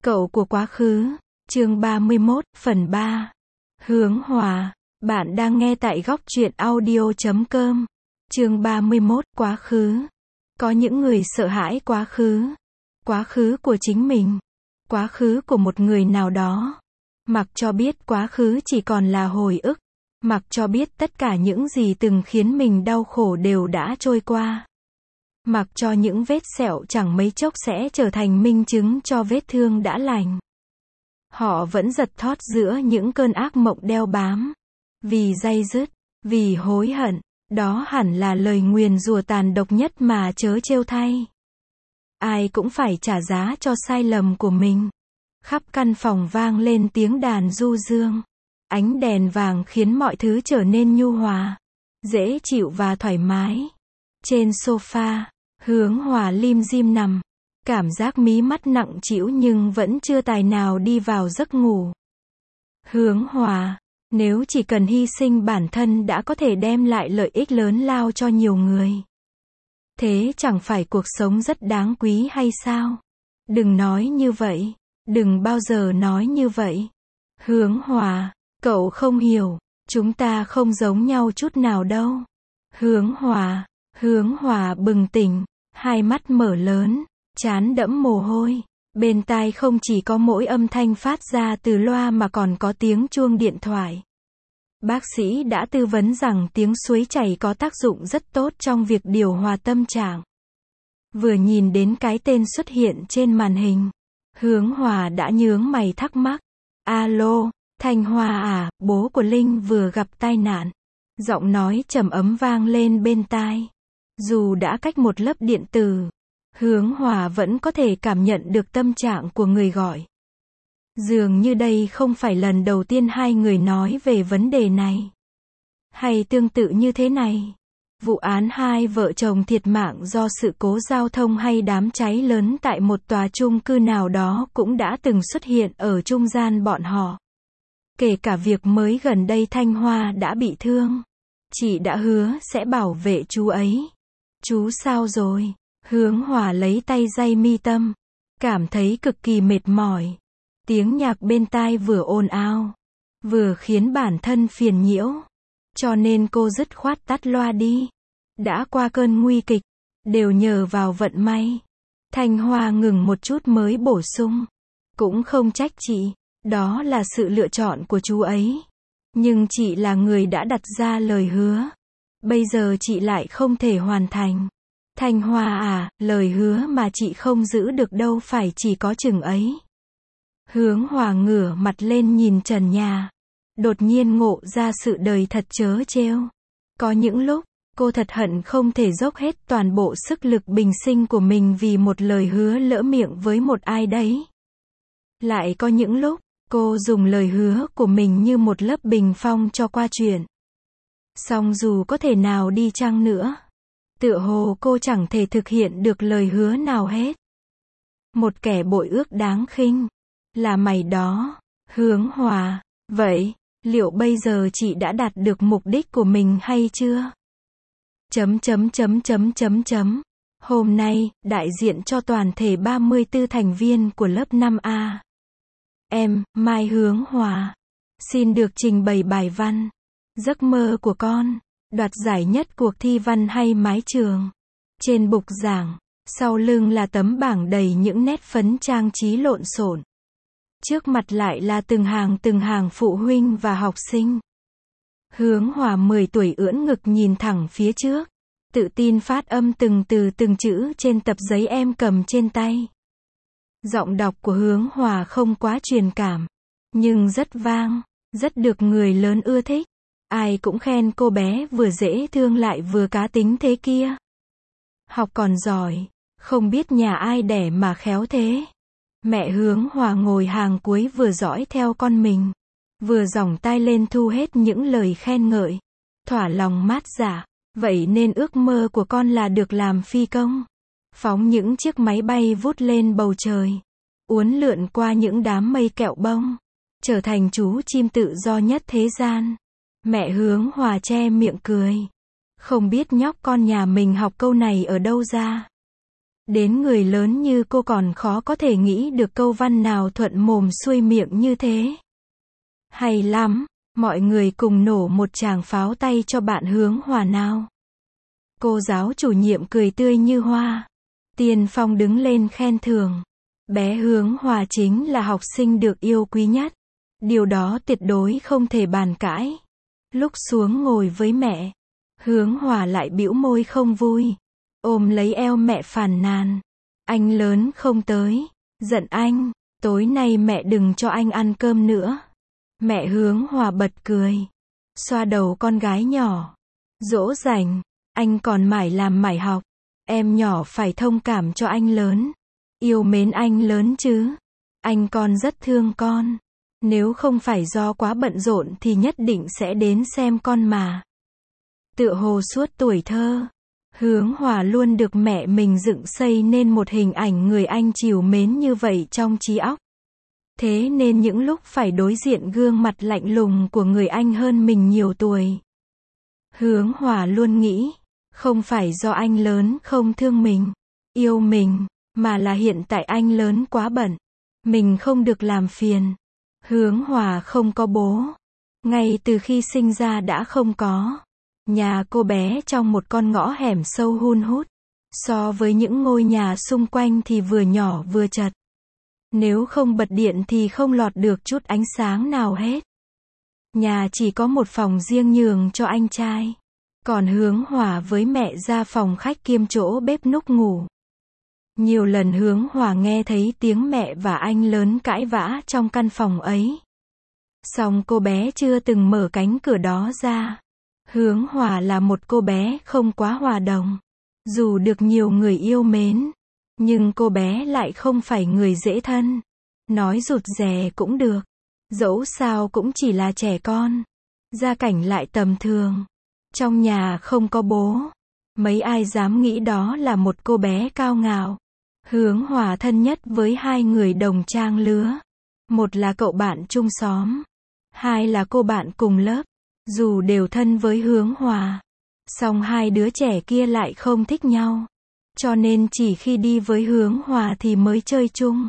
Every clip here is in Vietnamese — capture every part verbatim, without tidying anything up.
Cậu của quá khứ, chương ba mươi mốt, phần ba. Hướng Hòa, bạn đang nghe tại góc truyện audio chấm com. Chương ba mươi mốt, quá khứ. Có những người sợ hãi quá khứ. Quá khứ của chính mình. Quá khứ của một người nào đó. Mặc cho biết quá khứ chỉ còn là hồi ức. Mặc cho biết tất cả những gì từng khiến mình đau khổ đều đã trôi qua. Mặc cho những vết sẹo chẳng mấy chốc sẽ trở thành minh chứng cho vết thương đã lành. Họ vẫn giật thót giữa những cơn ác mộng đeo bám. Vì day dứt, vì hối hận, đó hẳn là lời nguyền rủa tàn độc nhất mà chớ trêu thay. Ai cũng phải trả giá cho sai lầm của mình. Khắp căn phòng vang lên tiếng đàn du dương. Ánh đèn vàng khiến mọi thứ trở nên nhu hòa, dễ chịu và thoải mái. Trên sofa, Hướng Hòa lim dim nằm. Cảm giác mí mắt nặng trĩu nhưng vẫn chưa tài nào đi vào giấc ngủ. Hướng Hòa, nếu chỉ cần hy sinh bản thân đã có thể đem lại lợi ích lớn lao cho nhiều người. Thế chẳng phải cuộc sống rất đáng quý hay sao? Đừng nói như vậy. Đừng bao giờ nói như vậy. Hướng Hòa, cậu không hiểu. Chúng ta không giống nhau chút nào đâu. Hướng Hòa, Hướng Hòa bừng tỉnh. Hai mắt mở lớn, trán đẫm mồ hôi. Bên tai không chỉ có mỗi âm thanh phát ra từ loa mà còn có tiếng chuông điện thoại. Bác sĩ đã tư vấn rằng tiếng suối chảy có tác dụng rất tốt trong việc điều hòa tâm trạng. Vừa nhìn đến cái tên xuất hiện trên màn hình, Hướng Hòa đã nhướng mày thắc mắc. Alo, Thanh Hoa à, bố của Linh vừa gặp tai nạn. Giọng nói trầm ấm vang lên bên tai. Dù đã cách một lớp điện tử, Hướng Hòa vẫn có thể cảm nhận được tâm trạng của người gọi. Dường như đây không phải lần đầu tiên hai người nói về vấn đề này. Hay tương tự như thế này. Vụ án hai vợ chồng thiệt mạng do sự cố giao thông hay đám cháy lớn tại một tòa chung cư nào đó cũng đã từng xuất hiện ở trung gian bọn họ. Kể cả việc mới gần đây Thanh Hoa đã bị thương. Chị đã hứa sẽ bảo vệ chú ấy. Chú sao rồi? Hướng Hòa lấy tay day mi tâm. Cảm thấy cực kỳ mệt mỏi. Tiếng nhạc bên tai vừa ồn ào, vừa khiến bản thân phiền nhiễu. Cho nên cô dứt khoát tắt loa đi. Đã qua cơn nguy kịch, đều nhờ vào vận may. Thanh Hoa ngừng một chút mới bổ sung. Cũng không trách chị, đó là sự lựa chọn của chú ấy. Nhưng chị là người đã đặt ra lời hứa. Bây giờ chị lại không thể hoàn thành. Thanh Hoa à, lời hứa mà chị không giữ được đâu phải chỉ có chừng ấy. Hướng Hòa ngửa mặt lên nhìn trần nhà. Đột nhiên ngộ ra sự đời thật trớ trêu. Có những lúc, cô thật hận không thể dốc hết toàn bộ sức lực bình sinh của mình vì một lời hứa lỡ miệng với một ai đấy. Lại có những lúc, cô dùng lời hứa của mình như một lớp bình phong cho qua chuyện. Song dù có thể nào đi chăng nữa, tựa hồ cô chẳng thể thực hiện được lời hứa nào hết. Một kẻ bội ước đáng khinh. Là mày đó, Hướng Hòa. Vậy, liệu bây giờ chị đã đạt được mục đích của mình hay chưa? Chấm chấm chấm chấm chấm chấm. Hôm nay, đại diện cho toàn thể ba mươi tư thành viên của lớp năm A. Em, Mai Hướng Hòa. Xin được trình bày bài văn. Giấc mơ của con. Đoạt giải nhất cuộc thi văn hay mái trường. Trên bục giảng, sau lưng là tấm bảng đầy những nét phấn trang trí lộn xộn. Trước mặt lại là từng hàng từng hàng phụ huynh và học sinh. Hướng Hòa mười tuổi ưỡn ngực nhìn thẳng phía trước. Tự tin phát âm từng từ từng chữ trên tập giấy em cầm trên tay. Giọng đọc của Hướng Hòa không quá truyền cảm. Nhưng rất vang, rất được người lớn ưa thích. Ai cũng khen cô bé vừa dễ thương lại vừa cá tính thế kia. Học còn giỏi, không biết nhà ai đẻ mà khéo thế. Mẹ Hướng Hòa ngồi hàng cuối vừa dõi theo con mình, vừa giỏng tai lên thu hết những lời khen ngợi. Thỏa lòng mát dạ, vậy nên ước mơ của con là được làm phi công. Phóng những chiếc máy bay vút lên bầu trời, uốn lượn qua những đám mây kẹo bông, trở thành chú chim tự do nhất thế gian. Mẹ Hướng Hòa che miệng cười. Không biết nhóc con nhà mình học câu này ở đâu ra. Đến người lớn như cô còn khó có thể nghĩ được câu văn nào thuận mồm xuôi miệng như thế. Hay lắm, mọi người cùng nổ một tràng pháo tay cho bạn Hướng Hòa nào. Cô giáo chủ nhiệm cười tươi như hoa. Tiên Phong đứng lên khen thưởng. Bé Hướng Hòa chính là học sinh được yêu quý nhất. Điều đó tuyệt đối không thể bàn cãi. Lúc xuống ngồi với mẹ, Hướng Hòa lại bĩu môi không vui. Ôm lấy eo mẹ phàn nàn. Anh lớn không tới. Giận anh. Tối nay mẹ đừng cho anh ăn cơm nữa. Mẹ Hướng Hòa bật cười. Xoa đầu con gái nhỏ. Dỗ dành. Anh còn mải làm mải học. Em nhỏ phải thông cảm cho anh lớn. Yêu mến anh lớn chứ. Anh con rất thương con. Nếu không phải do quá bận rộn thì nhất định sẽ đến xem con mà. Tựa hồ suốt tuổi thơ, Hướng Hòa luôn được mẹ mình dựng xây nên một hình ảnh người anh trìu mến như vậy trong trí óc. Thế nên những lúc phải đối diện gương mặt lạnh lùng của người anh hơn mình nhiều tuổi, Hướng Hòa luôn nghĩ, không phải do anh lớn không thương mình, yêu mình, mà là hiện tại anh lớn quá bận. Mình không được làm phiền. Hướng Hòa không có bố. Ngay từ khi sinh ra đã không có. Nhà cô bé trong một con ngõ hẻm sâu hun hút. So với những ngôi nhà xung quanh thì vừa nhỏ vừa chật. Nếu không bật điện thì không lọt được chút ánh sáng nào hết. Nhà chỉ có một phòng riêng nhường cho anh trai. Còn Hướng Hòa với mẹ ra phòng khách kiêm chỗ bếp núc ngủ. Nhiều lần Hướng Hòa nghe thấy tiếng mẹ và anh lớn cãi vã trong căn phòng ấy. Song cô bé chưa từng mở cánh cửa đó ra. Hướng Hòa là một cô bé không quá hòa đồng. Dù được nhiều người yêu mến, nhưng cô bé lại không phải người dễ thân. Nói rụt rè cũng được. Dẫu sao cũng chỉ là trẻ con. Gia cảnh lại tầm thường. Trong nhà không có bố. Mấy ai dám nghĩ đó là một cô bé cao ngạo. Hướng Hòa thân nhất với hai người đồng trang lứa. Một là cậu bạn chung xóm. Hai là cô bạn cùng lớp. Dù đều thân với Hướng Hòa, song hai đứa trẻ kia lại không thích nhau. Cho nên chỉ khi đi với Hướng Hòa thì mới chơi chung.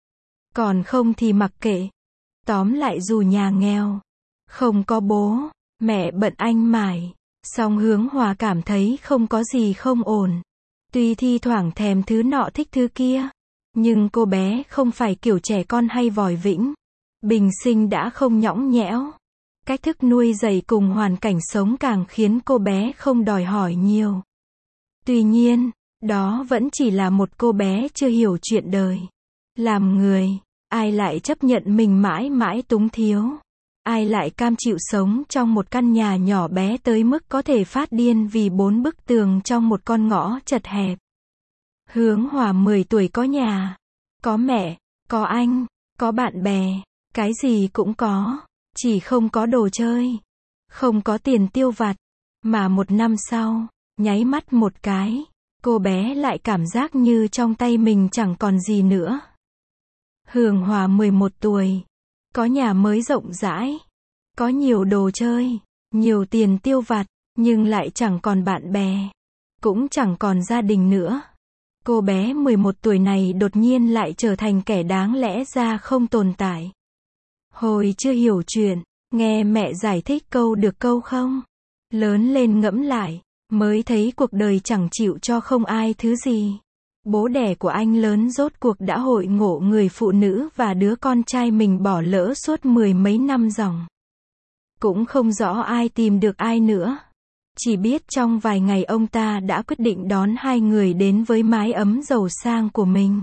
Còn không thì mặc kệ. Tóm lại dù nhà nghèo, không có bố, mẹ bận anh mải, song Hướng Hòa cảm thấy không có gì không ổn. Tuy thi thoảng thèm thứ nọ thích thứ kia, nhưng cô bé không phải kiểu trẻ con hay vòi vĩnh. Bình sinh đã không nhõng nhẽo. Cách thức nuôi dạy cùng hoàn cảnh sống càng khiến cô bé không đòi hỏi nhiều. Tuy nhiên, đó vẫn chỉ là một cô bé chưa hiểu chuyện đời. Làm người, ai lại chấp nhận mình mãi mãi túng thiếu? Ai lại cam chịu sống trong một căn nhà nhỏ bé tới mức có thể phát điên vì bốn bức tường trong một con ngõ chật hẹp? Hướng Hòa mười tuổi có nhà, có mẹ, có anh, có bạn bè, cái gì cũng có. Chỉ không có đồ chơi, không có tiền tiêu vặt, mà một năm sau, nháy mắt một cái, cô bé lại cảm giác như trong tay mình chẳng còn gì nữa. Hướng Hòa mười một tuổi, có nhà mới rộng rãi, có nhiều đồ chơi, nhiều tiền tiêu vặt, nhưng lại chẳng còn bạn bè, cũng chẳng còn gia đình nữa. Cô bé mười một tuổi này đột nhiên lại trở thành kẻ đáng lẽ ra không tồn tại. Hồi chưa hiểu chuyện, nghe mẹ giải thích câu được câu không. Lớn lên ngẫm lại, mới thấy cuộc đời chẳng chịu cho không ai thứ gì. Bố đẻ của anh lớn rốt cuộc đã hội ngộ người phụ nữ và đứa con trai mình bỏ lỡ suốt mười mấy năm dòng. Cũng không rõ ai tìm được ai nữa. Chỉ biết trong vài ngày ông ta đã quyết định đón hai người đến với mái ấm giàu sang của mình.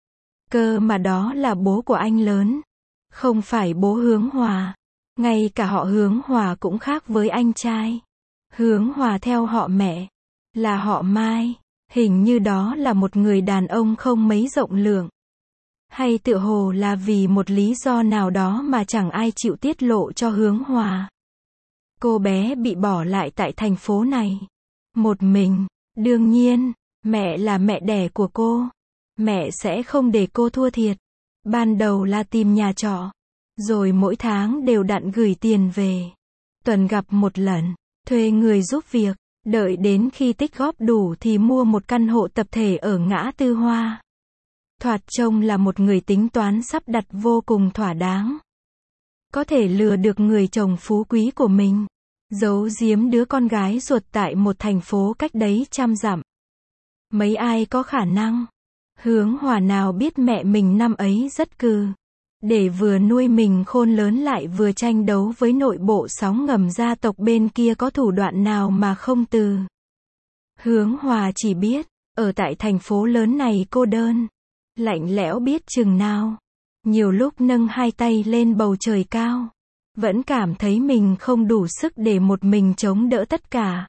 Cơ mà đó là bố của anh lớn. Không phải bố Hướng Hòa. Ngay cả họ Hướng Hòa cũng khác với anh trai. Hướng Hòa theo họ mẹ, là họ Mai. Hình như đó là một người đàn ông không mấy rộng lượng. Hay tựa hồ là vì một lý do nào đó mà chẳng ai chịu tiết lộ cho Hướng Hòa. Cô bé bị bỏ lại tại thành phố này. Một mình. Đương nhiên, mẹ là mẹ đẻ của cô. Mẹ sẽ không để cô thua thiệt. Ban đầu là tìm nhà trọ. Rồi mỗi tháng đều đặn gửi tiền về. Tuần gặp một lần. Thuê người giúp việc. Đợi đến khi tích góp đủ thì mua một căn hộ tập thể ở ngã tư Hoa. Thoạt trông là một người tính toán sắp đặt vô cùng thỏa đáng. Có thể lừa được người chồng phú quý của mình, giấu giếm đứa con gái ruột tại một thành phố cách đấy trăm dặm. Mấy ai có khả năng. Hướng Hòa nào biết mẹ mình năm ấy rất cừ. Để vừa nuôi mình khôn lớn lại vừa tranh đấu với nội bộ sóng ngầm gia tộc bên kia có thủ đoạn nào mà không từ. Hướng Hòa chỉ biết, ở tại thành phố lớn này cô đơn, lạnh lẽo biết chừng nào. Nhiều lúc nâng hai tay lên bầu trời cao, vẫn cảm thấy mình không đủ sức để một mình chống đỡ tất cả.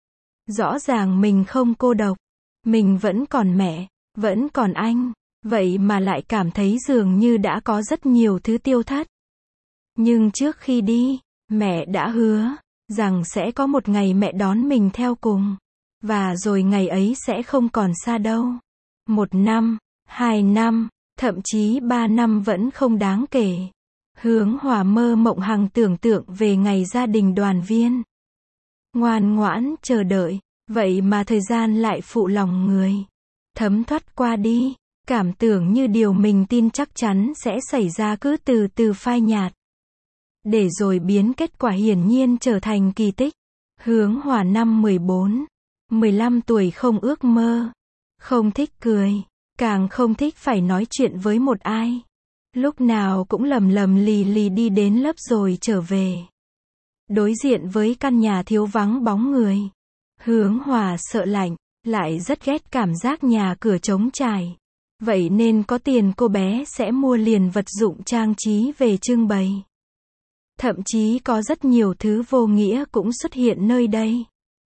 Rõ ràng mình không cô độc, mình vẫn còn mẹ, vẫn còn anh, vậy mà lại cảm thấy dường như đã có rất nhiều thứ tiêu thất. Nhưng trước khi đi, mẹ đã hứa rằng sẽ có một ngày mẹ đón mình theo cùng. Và rồi ngày ấy sẽ không còn xa đâu. Một năm, hai năm, thậm chí ba năm vẫn không đáng kể. Hướng Hòa mơ mộng hằng tưởng tượng về ngày gia đình đoàn viên. Ngoan ngoãn chờ đợi, vậy mà thời gian lại phụ lòng người. Thấm thoát qua đi, cảm tưởng như điều mình tin chắc chắn sẽ xảy ra cứ từ từ phai nhạt. Để rồi biến kết quả hiển nhiên trở thành kỳ tích. Hướng Hòa năm mười bốn, mười lăm tuổi không ước mơ, không thích cười, càng không thích phải nói chuyện với một ai. Lúc nào cũng lầm lầm lì lì đi đến lớp rồi trở về. Đối diện với căn nhà thiếu vắng bóng người, Hướng Hòa sợ lạnh, lại rất ghét cảm giác nhà cửa trống trải. Vậy nên có tiền cô bé sẽ mua liền vật dụng trang trí về trưng bày. Thậm chí có rất nhiều thứ vô nghĩa cũng xuất hiện nơi đây.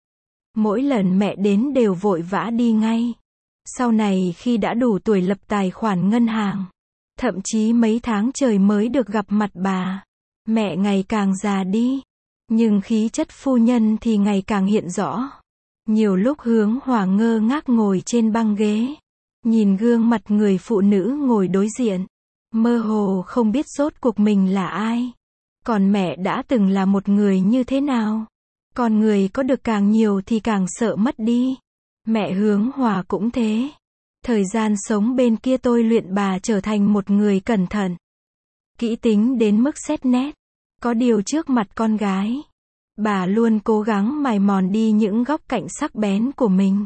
Mỗi lần mẹ đến đều vội vã đi ngay. Sau này khi đã đủ tuổi lập tài khoản ngân hàng, thậm chí mấy tháng trời mới được gặp mặt bà. Mẹ ngày càng già đi, nhưng khí chất phu nhân thì ngày càng hiện rõ. Nhiều lúc Hướng Hòa ngơ ngác ngồi trên băng ghế, nhìn gương mặt người phụ nữ ngồi đối diện, mơ hồ không biết rốt cuộc mình là ai. Còn mẹ đã từng là một người như thế nào? Con người có được càng nhiều thì càng sợ mất đi. Mẹ Hướng Hòa cũng thế. Thời gian sống bên kia tôi luyện bà trở thành một người cẩn thận, kỹ tính đến mức xét nét. Có điều trước mặt con gái, bà luôn cố gắng mài mòn đi những góc cạnh sắc bén của mình,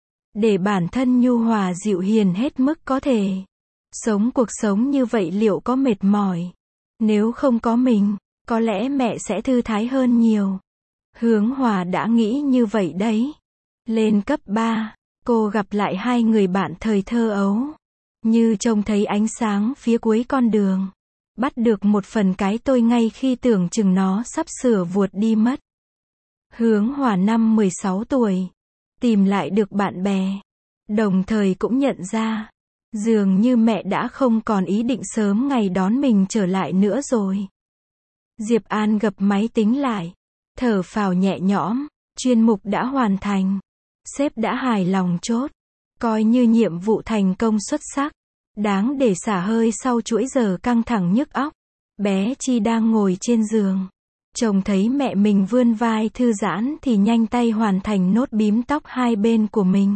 để bản thân nhu hòa dịu hiền hết mức có thể. Sống cuộc sống như vậy liệu có mệt mỏi? Nếu không có mình, có lẽ mẹ sẽ thư thái hơn nhiều. Hướng Hòa đã nghĩ như vậy đấy. Lên cấp ba, cô gặp lại hai người bạn thời thơ ấu. Như trông thấy ánh sáng phía cuối con đường. Bắt được một phần cái tôi ngay khi tưởng chừng nó sắp sửa vuột đi mất. Hướng Hòa năm mười sáu tuổi. Tìm lại được bạn bè. Đồng thời cũng nhận ra, dường như mẹ đã không còn ý định sớm ngày đón mình trở lại nữa rồi. Diệp An gập máy tính lại, thở phào nhẹ nhõm, chuyên mục đã hoàn thành. Sếp đã hài lòng chốt, coi như nhiệm vụ thành công xuất sắc, đáng để xả hơi sau chuỗi giờ căng thẳng nhức óc. Bé Chi đang ngồi trên giường, chồng thấy mẹ mình vươn vai thư giãn thì nhanh tay hoàn thành nốt bím tóc hai bên của mình.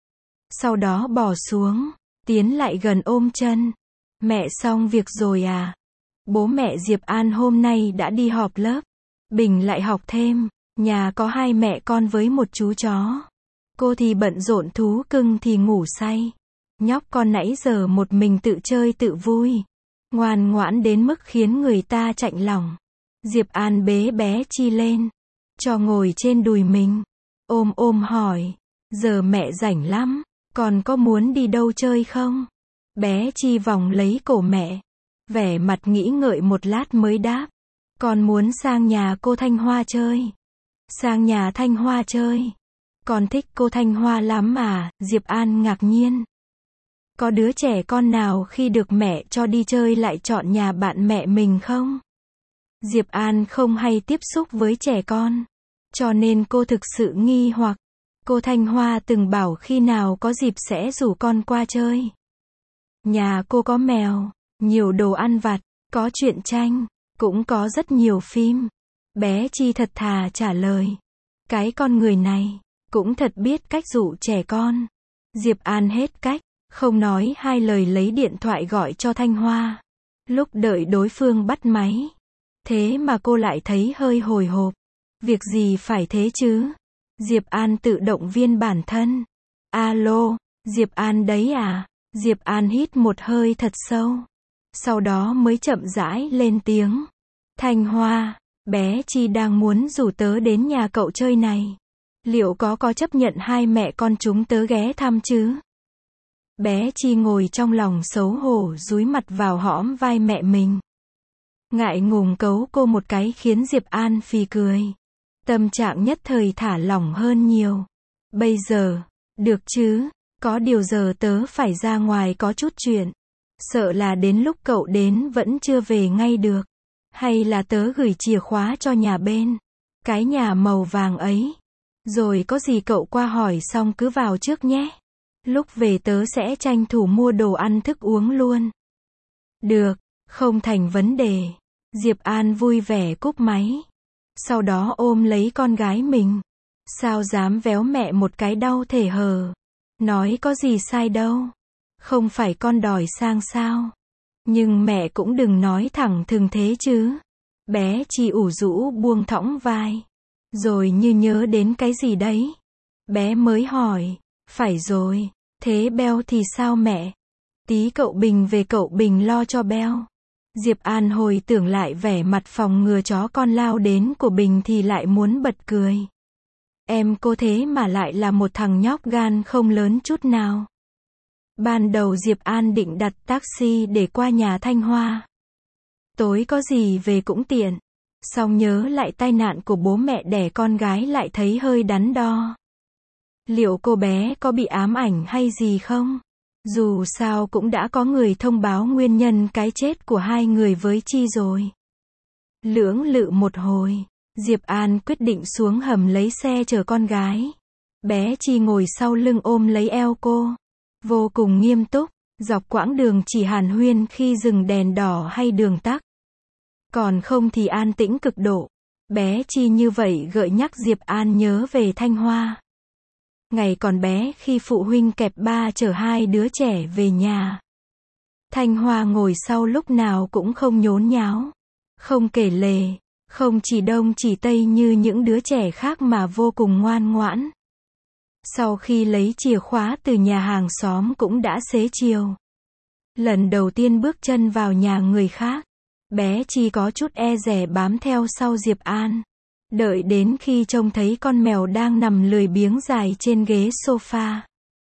Sau đó bỏ xuống, tiến lại gần ôm chân. Mẹ xong việc rồi à? Bố mẹ Diệp An hôm nay đã đi họp lớp. Bình lại học thêm. Nhà có hai mẹ con với một chú chó. Cô thì bận rộn, thú cưng thì ngủ say. Nhóc con nãy giờ một mình tự chơi tự vui, ngoan ngoãn đến mức khiến người ta chạnh lòng. Diệp An bế bé Chi lên, cho ngồi trên đùi mình, ôm ôm hỏi, giờ mẹ rảnh lắm, còn có muốn đi đâu chơi không? Bé Chi vòng lấy cổ mẹ, vẻ mặt nghĩ ngợi một lát mới đáp, con muốn sang nhà cô Thanh Hoa chơi. Sang nhà Thanh Hoa chơi? Con thích cô Thanh Hoa lắm à? Diệp An ngạc nhiên. Có đứa trẻ con nào khi được mẹ cho đi chơi lại chọn nhà bạn mẹ mình không? Diệp An không hay tiếp xúc với trẻ con, cho nên cô thực sự nghi hoặc. Cô Thanh Hoa từng bảo khi nào có dịp sẽ rủ con qua chơi. Nhà cô có mèo, nhiều đồ ăn vặt, có truyện tranh, cũng có rất nhiều phim. Bé Chi thật thà trả lời. Cái con người này, cũng thật biết cách dụ trẻ con. Diệp An hết cách, không nói hai lời lấy điện thoại gọi cho Thanh Hoa. Lúc đợi đối phương bắt máy, thế mà cô lại thấy hơi hồi hộp. Việc gì phải thế chứ? Diệp An tự động viên bản thân. Alo, Diệp An đấy à? Diệp An hít một hơi thật sâu. Sau đó mới chậm rãi lên tiếng. Thanh Hoa, bé Chi đang muốn rủ tớ đến nhà cậu chơi này. Liệu có có chấp nhận hai mẹ con chúng tớ ghé thăm chứ? Bé Chi ngồi trong lòng xấu hổ dúi mặt vào hõm vai mẹ mình. Ngại ngùng cấu cô một cái khiến Diệp An phì cười. Tâm trạng nhất thời thả lỏng hơn nhiều. Bây giờ, được chứ, có điều giờ tớ phải ra ngoài có chút chuyện. Sợ là đến lúc cậu đến vẫn chưa về ngay được. Hay là tớ gửi chìa khóa cho nhà bên. Cái nhà màu vàng ấy. Rồi có gì cậu qua hỏi xong cứ vào trước nhé. Lúc về tớ sẽ tranh thủ mua đồ ăn thức uống luôn. Được, không thành vấn đề. Diệp An vui vẻ cúp máy. Sau đó ôm lấy con gái mình. Sao dám véo mẹ một cái đau thể hờ. Nói có gì sai đâu. Không phải con đòi sang sao. Nhưng mẹ cũng đừng nói thẳng thừng thế chứ. Bé Chi ủ rũ buông thõng vai. Rồi như nhớ đến cái gì đấy. Bé mới hỏi. Phải rồi, thế Beo thì sao mẹ? Tí cậu Bình về cậu Bình lo cho Beo. Diệp An hồi tưởng lại vẻ mặt phòng ngừa chó con lao đến của Bình thì lại muốn bật cười. Em cô thế mà lại là một thằng nhóc gan không lớn chút nào. Ban đầu Diệp An định đặt taxi để qua nhà Thanh Hoa. Tối có gì về cũng tiện. Xong nhớ lại tai nạn của bố mẹ đẻ con gái lại thấy hơi đắn đo. Liệu cô bé có bị ám ảnh hay gì không? Dù sao cũng đã có người thông báo nguyên nhân cái chết của hai người với Chi rồi. Lưỡng lự một hồi, Diệp An quyết định xuống hầm lấy xe chở con gái. Bé Chi ngồi sau lưng ôm lấy eo cô. Vô cùng nghiêm túc, dọc quãng đường chỉ hàn huyên khi dừng đèn đỏ hay đường tắc. Còn không thì an tĩnh cực độ. Bé Chi như vậy gợi nhắc Diệp An nhớ về Thanh Hoa. Ngày còn bé khi phụ huynh kẹp ba chở hai đứa trẻ về nhà. Thanh Hoa ngồi sau lúc nào cũng không nhốn nháo, không kể lể, không chỉ đông chỉ tây như những đứa trẻ khác mà vô cùng ngoan ngoãn. Sau khi lấy chìa khóa từ nhà hàng xóm cũng đã xế chiều. Lần đầu tiên bước chân vào nhà người khác, bé Chi có chút e dè bám theo sau Diệp An. Đợi đến khi trông thấy con mèo đang nằm lười biếng dài trên ghế sofa.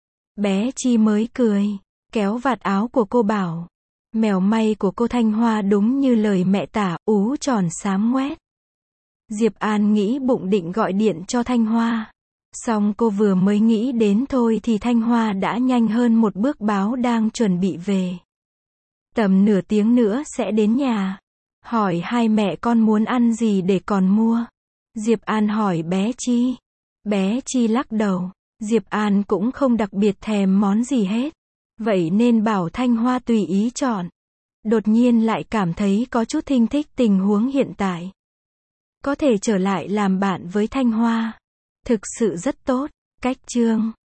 Bé Chi mới cười, kéo vạt áo của cô bảo. Mèo may của cô Thanh Hoa đúng như lời mẹ tả, ú tròn xám ngoét. Diệp An nghĩ bụng định gọi điện cho Thanh Hoa. Xong cô vừa mới nghĩ đến thôi thì Thanh Hoa đã nhanh hơn một bước báo đang chuẩn bị về. Tầm nửa tiếng nữa sẽ đến nhà. Hỏi hai mẹ con muốn ăn gì để còn mua. Diệp An hỏi bé Chi. Bé Chi lắc đầu. Diệp An cũng không đặc biệt thèm món gì hết. Vậy nên bảo Thanh Hoa tùy ý chọn. Đột nhiên lại cảm thấy có chút thinh thích tình huống hiện tại. Có thể trở lại làm bạn với Thanh Hoa. Thực sự rất tốt. Cách chương